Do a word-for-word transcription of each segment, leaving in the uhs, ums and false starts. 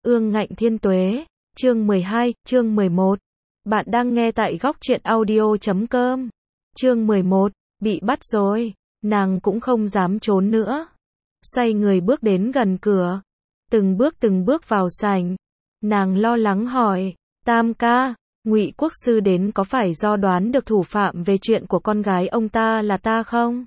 ương ngạnh thiên tuế, chương mười hai, chương mười một. Bạn đang nghe tại góc truyện audio chấm com. Chương mười một, bị bắt rồi, nàng cũng không dám trốn nữa. Xoay người bước đến gần cửa, từng bước từng bước vào sảnh. Nàng lo lắng hỏi, Tam ca, Ngụy Quốc sư đến có phải do đoán được thủ phạm về chuyện của con gái ông ta là ta không?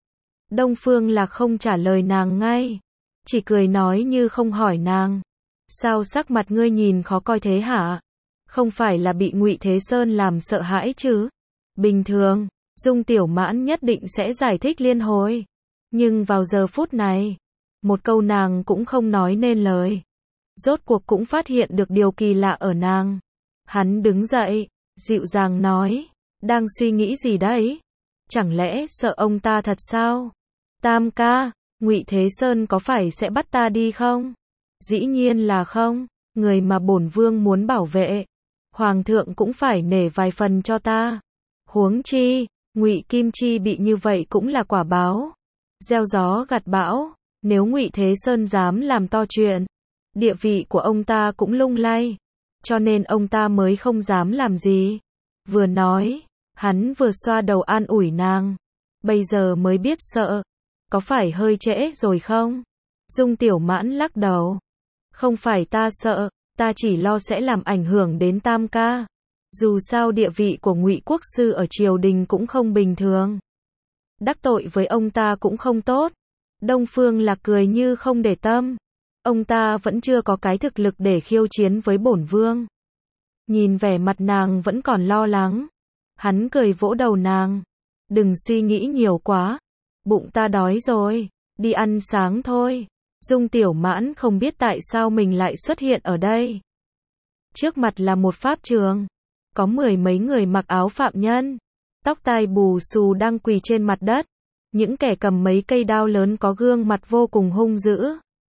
Đông Phương Lạc không trả lời nàng ngay, chỉ cười nói như không hỏi nàng. Sao sắc mặt ngươi nhìn khó coi thế hả? Không phải là bị Ngụy Thế Sơn làm sợ hãi chứ? Bình thường, Dung Tiểu Mãn nhất định sẽ giải thích liên hồi. Nhưng vào giờ phút này, một câu nàng cũng không nói nên lời. Rốt cuộc cũng phát hiện được điều kỳ lạ ở nàng. Hắn đứng dậy, dịu dàng nói, đang suy nghĩ gì đấy? Chẳng lẽ sợ ông ta thật sao? Tam ca, Ngụy Thế Sơn có phải sẽ bắt ta đi không? Dĩ nhiên là không, người mà bổn vương muốn bảo vệ, hoàng thượng cũng phải nể vài phần cho ta. Huống chi, Ngụy Kim Chi bị như vậy cũng là quả báo. Gieo gió gặt bão, nếu Ngụy Thế Sơn dám làm to chuyện, địa vị của ông ta cũng lung lay, cho nên ông ta mới không dám làm gì. Vừa nói, hắn vừa xoa đầu an ủi nàng, bây giờ mới biết sợ, có phải hơi trễ rồi không? Dung Tiểu Mãn lắc đầu, không phải ta sợ, ta chỉ lo sẽ làm ảnh hưởng đến Tam ca. Dù sao địa vị của Ngụy Quốc sư ở triều đình cũng không bình thường, đắc tội với ông ta cũng không tốt. Đông Phương Lạc cười như không để tâm, ông ta vẫn chưa có cái thực lực để khiêu chiến với bổn vương. Nhìn vẻ mặt nàng vẫn còn lo lắng, hắn cười vỗ đầu nàng, đừng suy nghĩ nhiều quá, bụng ta đói rồi, đi ăn sáng thôi. Dung Tiểu Mãn không biết tại sao mình lại xuất hiện ở đây. Trước mặt là một pháp trường, có mười mấy người mặc áo phạm nhân, tóc tai bù xù đang quỳ trên mặt đất. Những kẻ cầm mấy cây đao lớn có gương mặt vô cùng hung dữ,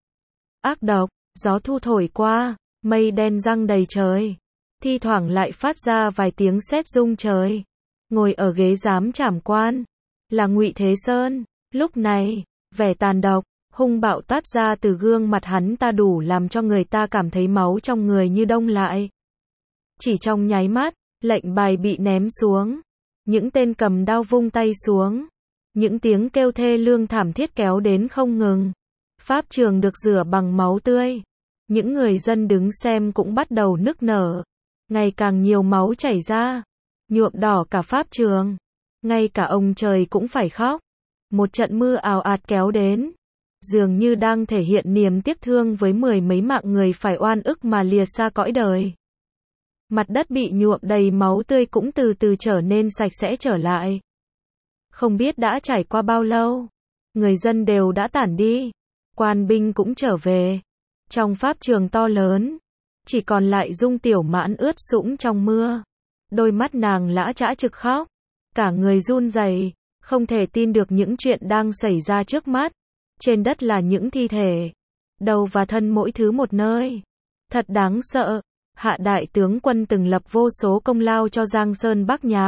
ác độc. Gió thu thổi qua, mây đen giăng đầy trời, thi thoảng lại phát ra vài tiếng sét rung trời. Ngồi ở ghế giám trảm quan là Ngụy Thế Sơn. Lúc này, vẻ tàn độc, hung bạo toát ra từ gương mặt hắn ta đủ làm cho người ta cảm thấy máu trong người như đông lại. Chỉ trong nháy mắt, lệnh bài bị ném xuống, những tên cầm đao vung tay xuống, những tiếng kêu thê lương thảm thiết kéo đến không ngừng. Pháp trường được rửa bằng máu tươi, những người dân đứng xem cũng bắt đầu nức nở. Ngày càng nhiều máu chảy ra, nhuộm đỏ cả pháp trường, ngay cả ông trời cũng phải khóc. Một trận mưa ào ạt kéo đến, dường như đang thể hiện niềm tiếc thương với mười mấy mạng người phải oan ức mà lìa xa cõi đời. Mặt đất bị nhuộm đầy máu tươi cũng từ từ trở nên sạch sẽ trở lại. Không biết đã trải qua bao lâu, người dân đều đã tản đi, quan binh cũng trở về. Trong pháp trường to lớn, chỉ còn lại Dung Tiểu Mãn ướt sũng trong mưa. Đôi mắt nàng lã chã trực khóc, cả người run rẩy, không thể tin được những chuyện đang xảy ra trước mắt. Trên đất là những thi thể, đầu và thân mỗi thứ một nơi. Thật đáng sợ. Hạ đại tướng quân từng lập vô số công lao cho Giang Sơn Bắc Nhạc,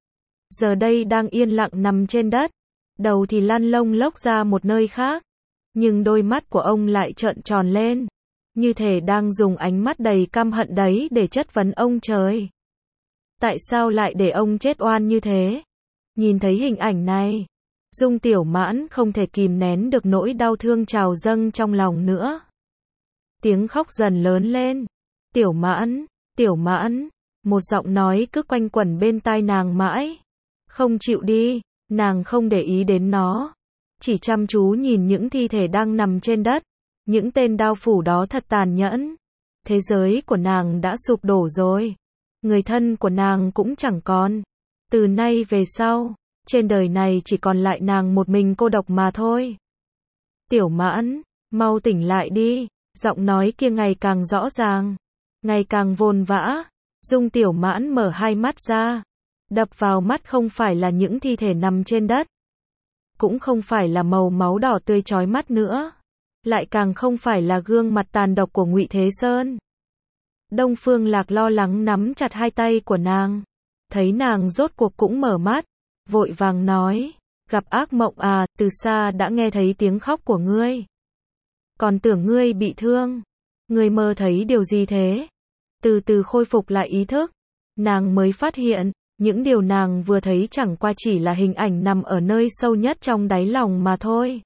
giờ đây đang yên lặng nằm trên đất, đầu thì lăn lông lốc ra một nơi khác, nhưng đôi mắt của ông lại trợn tròn lên, như thể đang dùng ánh mắt đầy căm hận đấy để chất vấn ông trời. Tại sao lại để ông chết oan như thế? Nhìn thấy hình ảnh này, Dung Tiểu Mãn không thể kìm nén được nỗi đau thương trào dâng trong lòng nữa. Tiếng khóc dần lớn lên. Tiểu Mãn, Tiểu Mãn, một giọng nói cứ quanh quẩn bên tai nàng mãi. Không chịu đi, nàng không để ý đến nó, chỉ chăm chú nhìn những thi thể đang nằm trên đất. Những tên đao phủ đó thật tàn nhẫn. Thế giới của nàng đã sụp đổ rồi. Người thân của nàng cũng chẳng còn. Từ nay về sau, trên đời này chỉ còn lại nàng một mình cô độc mà thôi. Tiểu Mãn, mau tỉnh lại đi. Giọng nói kia ngày càng rõ ràng, ngày càng vồn vã. Dung Tiểu Mãn mở hai mắt ra, đập vào mắt không phải là những thi thể nằm trên đất, cũng không phải là màu máu đỏ tươi chói mắt nữa, lại càng không phải là gương mặt tàn độc của Ngụy Thế Sơn. Đông Phương Lạc lo lắng nắm chặt hai tay của nàng, thấy nàng rốt cuộc cũng mở mắt, vội vàng nói, gặp ác mộng à, từ xa đã nghe thấy tiếng khóc của ngươi, còn tưởng ngươi bị thương. Ngươi mơ thấy điều gì thế? Từ từ khôi phục lại ý thức, nàng mới phát hiện, những điều nàng vừa thấy chẳng qua chỉ là hình ảnh nằm ở nơi sâu nhất trong đáy lòng mà thôi.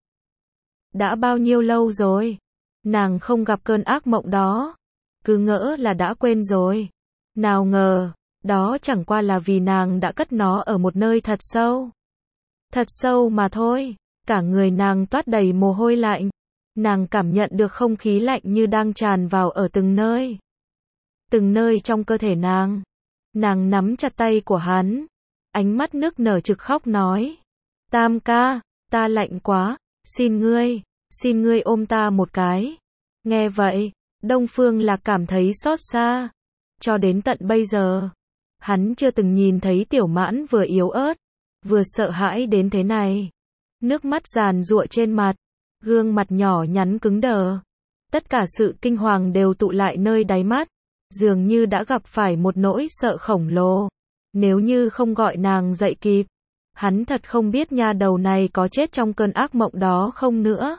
Đã bao nhiêu lâu rồi? Nàng không gặp cơn ác mộng đó. Cứ ngỡ là đã quên rồi. Nào ngờ, đó chẳng qua là vì nàng đã cất nó ở một nơi thật sâu. Thật sâu mà thôi. Cả người nàng toát đầy mồ hôi lạnh. Nàng cảm nhận được không khí lạnh như đang tràn vào ở từng nơi. Từng nơi trong cơ thể nàng. Nàng nắm chặt tay của hắn. Ánh mắt nức nở trực khóc nói. Tam ca, ta lạnh quá, xin ngươi, xin ngươi ôm ta một cái. Nghe vậy, Đông Phương Lạc cảm thấy xót xa. Cho đến tận bây giờ, hắn chưa từng nhìn thấy Tiểu Mãn vừa yếu ớt, vừa sợ hãi đến thế này. Nước mắt giàn giụa trên mặt, gương mặt nhỏ nhắn cứng đờ. Tất cả sự kinh hoàng đều tụ lại nơi đáy mắt, dường như đã gặp phải một nỗi sợ khổng lồ. Nếu như không gọi nàng dậy kịp, hắn thật không biết nha đầu này có chết trong cơn ác mộng đó không nữa.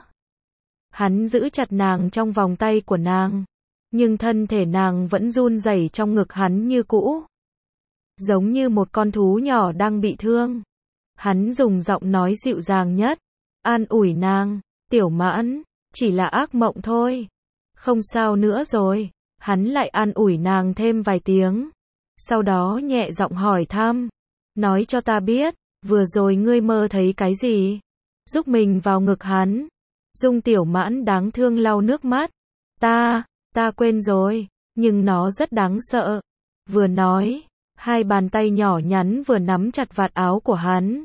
Hắn giữ chặt nàng trong vòng tay của nàng, nhưng thân thể nàng vẫn run rẩy trong ngực hắn như cũ. Giống như một con thú nhỏ đang bị thương. Hắn dùng giọng nói dịu dàng nhất, an ủi nàng, Tiểu Mãn, chỉ là ác mộng thôi. Không sao nữa rồi. Hắn lại an ủi nàng thêm vài tiếng. Sau đó nhẹ giọng hỏi thăm, nói cho ta biết, vừa rồi ngươi mơ thấy cái gì? Giúp mình vào ngực hắn. Dung Tiểu Mãn đáng thương lau nước mắt. Ta, ta quên rồi, nhưng nó rất đáng sợ. Vừa nói, hai bàn tay nhỏ nhắn vừa nắm chặt vạt áo của hắn.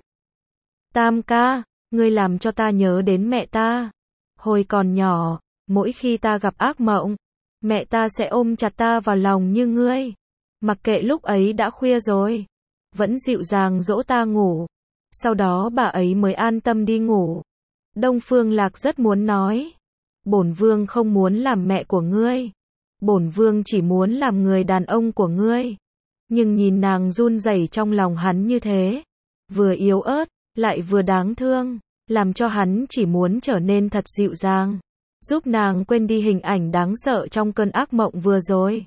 Tam ca, ngươi làm cho ta nhớ đến mẹ ta. Hồi còn nhỏ, mỗi khi ta gặp ác mộng, mẹ ta sẽ ôm chặt ta vào lòng như ngươi. Mặc kệ lúc ấy đã khuya rồi, vẫn dịu dàng dỗ ta ngủ. Sau đó bà ấy mới an tâm đi ngủ. Đông Phương Lạc rất muốn nói, bổn vương không muốn làm mẹ của ngươi. Bổn vương chỉ muốn làm người đàn ông của ngươi. Nhưng nhìn nàng run rẩy trong lòng hắn như thế, vừa yếu ớt, lại vừa đáng thương, làm cho hắn chỉ muốn trở nên thật dịu dàng, giúp nàng quên đi hình ảnh đáng sợ trong cơn ác mộng vừa rồi.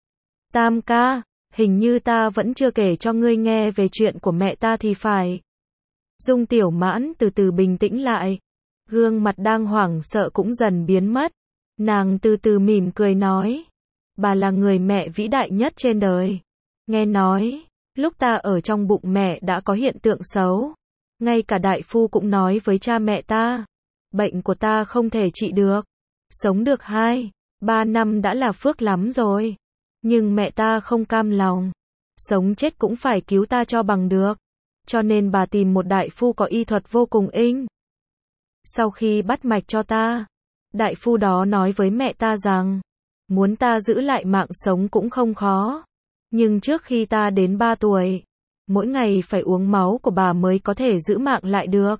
Tam ca, hình như ta vẫn chưa kể cho ngươi nghe về chuyện của mẹ ta thì phải. Dung Tiểu Mãn từ từ bình tĩnh lại, gương mặt đang hoảng sợ cũng dần biến mất. Nàng từ từ mỉm cười nói, bà là người mẹ vĩ đại nhất trên đời. Nghe nói, lúc ta ở trong bụng mẹ đã có hiện tượng xấu. Ngay cả đại phu cũng nói với cha mẹ ta, bệnh của ta không thể trị được. Sống được hai, ba năm đã là phước lắm rồi. Nhưng mẹ ta không cam lòng. Sống chết cũng phải cứu ta cho bằng được. Cho nên bà tìm một đại phu có y thuật vô cùng inh. Sau khi bắt mạch cho ta, đại phu đó nói với mẹ ta rằng, muốn ta giữ lại mạng sống cũng không khó. Nhưng trước khi ta đến ba tuổi, mỗi ngày phải uống máu của bà mới có thể giữ mạng lại được.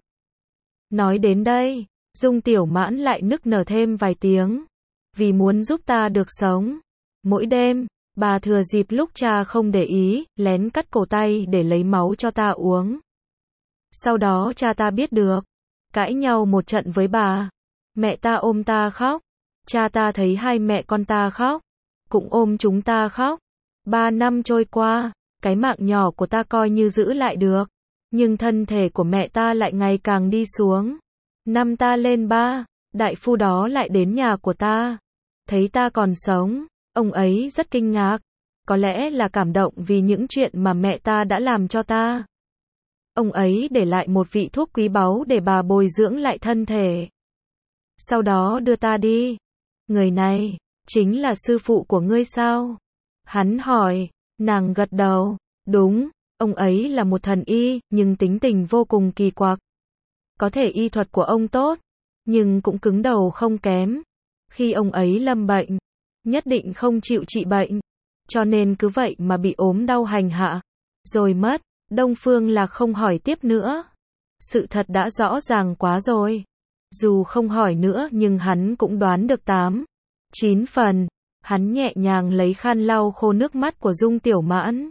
Nói đến đây, Dung Tiểu Mãn lại nức nở thêm vài tiếng. Vì muốn giúp ta được sống, mỗi đêm, bà thừa dịp lúc cha không để ý, lén cắt cổ tay để lấy máu cho ta uống. Sau đó cha ta biết được, cãi nhau một trận với bà. Mẹ ta ôm ta khóc. Cha ta thấy hai mẹ con ta khóc, cũng ôm chúng ta khóc. Ba năm trôi qua, cái mạng nhỏ của ta coi như giữ lại được. Nhưng thân thể của mẹ ta lại ngày càng đi xuống. Năm ta lên ba, đại phu đó lại đến nhà của ta. Thấy ta còn sống, ông ấy rất kinh ngạc. Có lẽ là cảm động vì những chuyện mà mẹ ta đã làm cho ta. Ông ấy để lại một vị thuốc quý báu để bà bồi dưỡng lại thân thể. Sau đó đưa ta đi. Người này, chính là sư phụ của ngươi sao? Hắn hỏi, nàng gật đầu. Đúng, ông ấy là một thần y, nhưng tính tình vô cùng kỳ quặc. Có thể y thuật của ông tốt, nhưng cũng cứng đầu không kém. Khi ông ấy lâm bệnh, nhất định không chịu trị bệnh. Cho nên cứ vậy mà bị ốm đau hành hạ. Rồi mất. Đông Phương Lạc không hỏi tiếp nữa. Sự thật đã rõ ràng quá rồi. Dù không hỏi nữa nhưng hắn cũng đoán được tám, chín phần. Hắn nhẹ nhàng lấy khăn lau khô nước mắt của Dung Tiểu Mãn.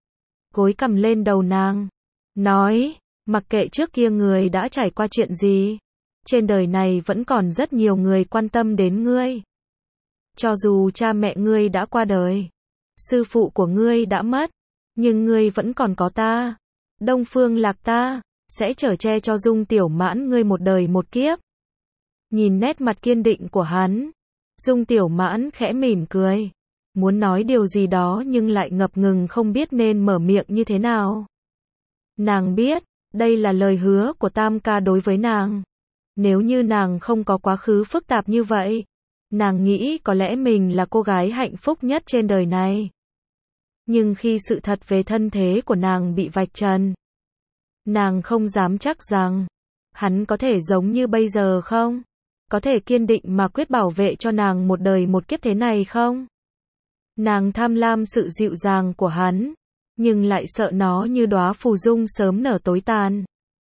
Gối cầm lên đầu nàng. Nói, mặc kệ trước kia người đã trải qua chuyện gì, trên đời này vẫn còn rất nhiều người quan tâm đến ngươi. cho dù cha mẹ ngươi đã qua đời, sư phụ của ngươi đã mất, nhưng ngươi vẫn còn có ta. Đông Phương Lạc ta sẽ chở che cho Dung Tiểu Mãn ngươi một đời một kiếp. Nhìn nét mặt kiên định của hắn, Dung Tiểu Mãn khẽ mỉm cười, muốn nói điều gì đó nhưng lại ngập ngừng không biết nên mở miệng như thế nào. Nàng biết, đây là lời hứa của Tam ca đối với nàng. Nếu như nàng không có quá khứ phức tạp như vậy, nàng nghĩ có lẽ mình là cô gái hạnh phúc nhất trên đời này. Nhưng khi sự thật về thân thế của nàng bị vạch trần, nàng không dám chắc rằng hắn có thể giống như bây giờ không? Có thể kiên định mà quyết bảo vệ cho nàng một đời một kiếp thế này không? Nàng tham lam sự dịu dàng của hắn, nhưng lại sợ nó như đóa phù dung sớm nở tối tàn.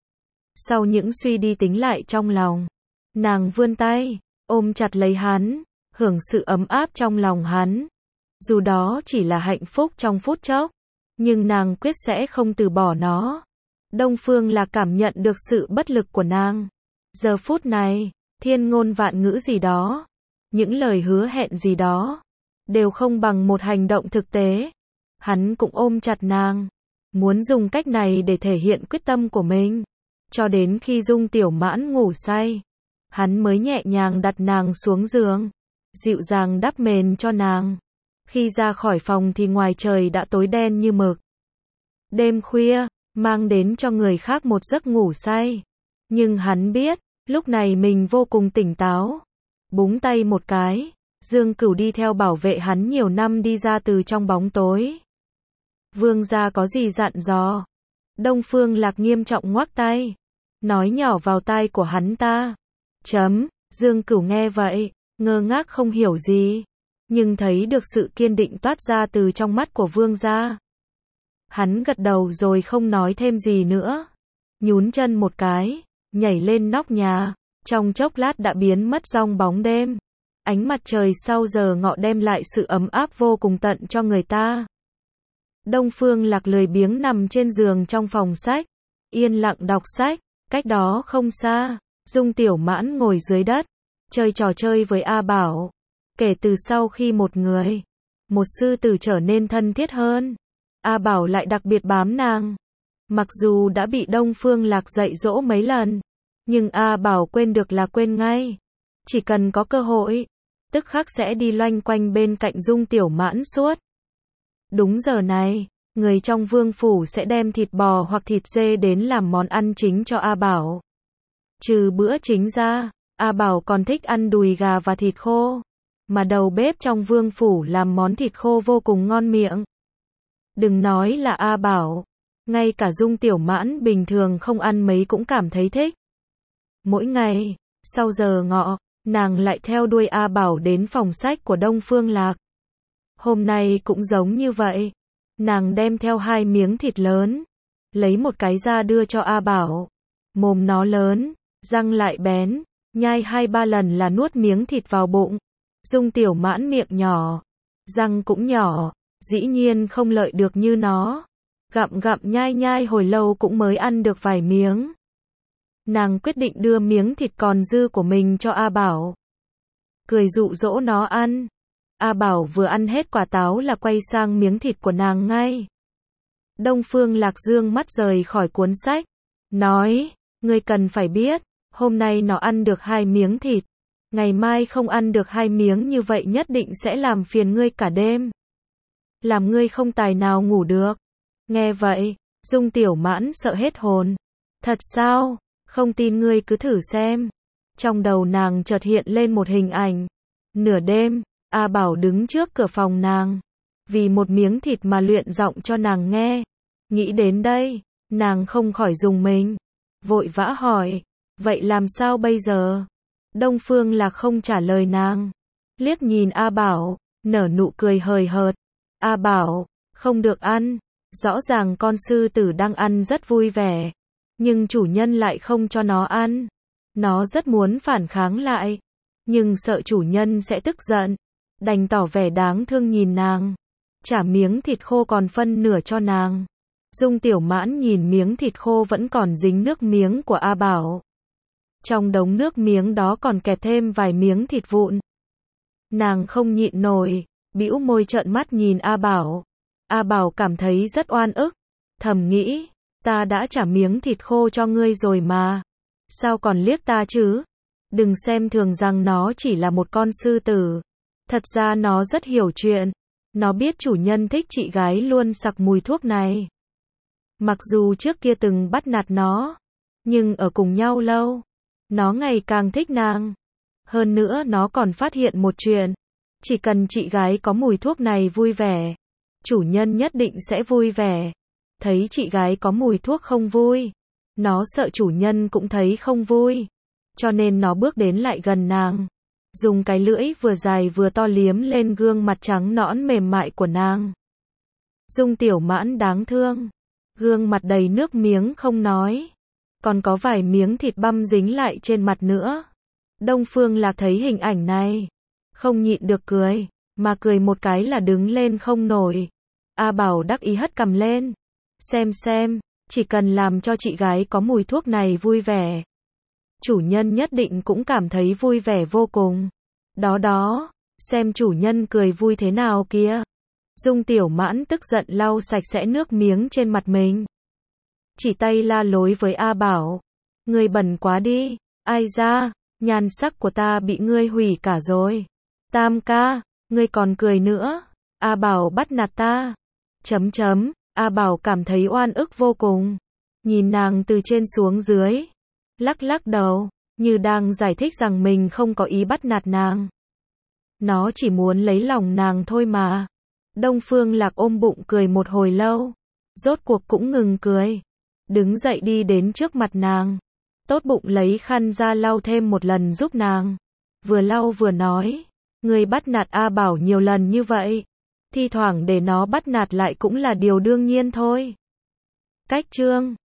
Sau những suy đi tính lại trong lòng, nàng vươn tay, ôm chặt lấy hắn, hưởng sự ấm áp trong lòng hắn. Dù đó chỉ là hạnh phúc trong phút chốc, nhưng nàng quyết sẽ không từ bỏ nó. Đông Phương là cảm nhận được sự bất lực của nàng. Giờ phút này, thiên ngôn vạn ngữ gì đó, những lời hứa hẹn gì đó, đều không bằng một hành động thực tế. Hắn cũng ôm chặt nàng, muốn dùng cách này để thể hiện quyết tâm của mình. Cho đến khi Dung Tiểu Mãn ngủ say, hắn mới nhẹ nhàng đặt nàng xuống giường, dịu dàng đắp mền cho nàng. Khi ra khỏi phòng thì ngoài trời đã tối đen như mực. Đêm khuya, mang đến cho người khác một giấc ngủ say. Nhưng hắn biết, lúc này mình vô cùng tỉnh táo. Búng tay một cái, Dương Cửu đi theo bảo vệ hắn nhiều năm đi ra từ trong bóng tối. Vương gia có gì dặn dò? Đông Phương Lạc nghiêm trọng ngoắc tay, nói nhỏ vào tai của hắn ta. Chấm, Dương Cửu nghe vậy, ngơ ngác không hiểu gì, nhưng thấy được sự kiên định toát ra từ trong mắt của vương gia. Hắn gật đầu rồi không nói thêm gì nữa, nhún chân một cái, nhảy lên nóc nhà, trong chốc lát đã biến mất trong bóng đêm. Ánh mặt trời sau giờ ngọ đem lại sự ấm áp vô cùng tận cho người ta. Đông Phương Lạc lười biếng nằm trên giường trong phòng sách, yên lặng đọc sách. Cách đó không xa, Dung Tiểu Mãn ngồi dưới đất, chơi trò chơi với A Bảo. Kể từ sau khi một người, một sư tử trở nên thân thiết hơn, A Bảo lại đặc biệt bám nàng. Mặc dù đã bị Đông Phương Lạc dạy dỗ mấy lần, nhưng A Bảo quên được là quên ngay. Chỉ cần có cơ hội, tức khắc sẽ đi loanh quanh bên cạnh Dung Tiểu Mãn suốt. Đúng giờ này, người trong vương phủ sẽ đem thịt bò hoặc thịt dê đến làm món ăn chính cho A Bảo. Trừ bữa chính ra, A Bảo còn thích ăn đùi gà và thịt khô, mà đầu bếp trong vương phủ làm món thịt khô vô cùng ngon miệng. Đừng nói là A Bảo, ngay cả Dung Tiểu Mãn bình thường không ăn mấy cũng cảm thấy thích. Mỗi ngày, sau giờ ngọ, nàng lại theo đuôi A Bảo đến phòng sách của Đông Phương Lạc. Hôm nay cũng giống như vậy, nàng đem theo hai miếng thịt lớn, lấy một cái ra đưa cho A Bảo. Mồm nó lớn, răng lại bén, nhai hai ba lần là nuốt miếng thịt vào bụng. Dung Tiểu Mãn miệng nhỏ, răng cũng nhỏ, dĩ nhiên không lợi được như nó. Gặm gặm nhai nhai hồi lâu cũng mới ăn được vài miếng. Nàng quyết định đưa miếng thịt còn dư của mình cho A Bảo, cười dụ dỗ nó ăn. A Bảo vừa ăn hết quả táo là quay sang miếng thịt của nàng ngay. Đông Phương Lạc dương mắt rời khỏi cuốn sách, nói, ngươi cần phải biết, hôm nay nó ăn được hai miếng thịt, ngày mai không ăn được hai miếng như vậy nhất định sẽ làm phiền ngươi cả đêm, làm ngươi không tài nào ngủ được. Nghe vậy, Dung Tiểu Mãn sợ hết hồn. Thật sao? Không tin ngươi cứ thử xem. Trong đầu nàng chợt hiện lên một hình ảnh. Nửa đêm, A Bảo đứng trước cửa phòng nàng, vì một miếng thịt mà luyện giọng cho nàng nghe. Nghĩ đến đây, nàng không khỏi rùng mình, vội vã hỏi, vậy làm sao bây giờ? Đông Phương Lạc không trả lời nàng, liếc nhìn A Bảo, nở nụ cười hời hợt. A Bảo, không được ăn, rõ ràng con sư tử đang ăn rất vui vẻ, nhưng chủ nhân lại không cho nó ăn. Nó rất muốn phản kháng lại, nhưng sợ chủ nhân sẽ tức giận, đành tỏ vẻ đáng thương nhìn nàng, trả miếng thịt khô còn phân nửa cho nàng. Dung Tiểu Mãn nhìn miếng thịt khô vẫn còn dính nước miếng của A Bảo. Trong đống nước miếng đó còn kẹp thêm vài miếng thịt vụn. Nàng không nhịn nổi, bĩu môi trợn mắt nhìn A Bảo. A Bảo cảm thấy rất oan ức, thầm nghĩ, ta đã trả miếng thịt khô cho ngươi rồi mà, sao còn liếc ta chứ? Đừng xem thường rằng nó chỉ là một con sư tử, thật ra nó rất hiểu chuyện, nó biết chủ nhân thích chị gái luôn sặc mùi thuốc này. Mặc dù trước kia từng bắt nạt nó, nhưng ở cùng nhau lâu, nó ngày càng thích nàng. Hơn nữa nó còn phát hiện một chuyện, chỉ cần chị gái có mùi thuốc này vui vẻ, chủ nhân nhất định sẽ vui vẻ. Thấy chị gái có mùi thuốc không vui, nó sợ chủ nhân cũng thấy không vui, cho nên nó bước đến lại gần nàng, dùng cái lưỡi vừa dài vừa to liếm lên gương mặt trắng nõn mềm mại của nàng. Dung Tiểu Mãn đáng thương, gương mặt đầy nước miếng không nói, còn có vài miếng thịt băm dính lại trên mặt nữa. Đông Phương Lạc thấy hình ảnh này, không nhịn được cười, mà cười một cái là đứng lên không nổi. A Bảo đắc ý hất cằm lên, xem xem, chỉ cần làm cho chị gái có mùi thuốc này vui vẻ, chủ nhân nhất định cũng cảm thấy vui vẻ vô cùng. Đó đó, xem chủ nhân cười vui thế nào kìa. Dung Tiểu Mãn tức giận lau sạch sẽ nước miếng trên mặt mình, chỉ tay la lối với A Bảo, ngươi bẩn quá đi, ai ra, nhan sắc của ta bị ngươi hủy cả rồi. Tam ca, ngươi còn cười nữa, A Bảo bắt nạt ta. Chấm chấm, A Bảo cảm thấy oan ức vô cùng, nhìn nàng từ trên xuống dưới, lắc lắc đầu, như đang giải thích rằng mình không có ý bắt nạt nàng. Nó chỉ muốn lấy lòng nàng thôi mà. Đông Phương Lạc ôm bụng cười một hồi lâu, rốt cuộc cũng ngừng cười, đứng dậy đi đến trước mặt nàng, tốt bụng lấy khăn ra lau thêm một lần giúp nàng. Vừa lau vừa nói, ngươi bắt nạt A Bảo nhiều lần như vậy, thi thoảng để nó bắt nạt lại cũng là điều đương nhiên thôi. Cách chương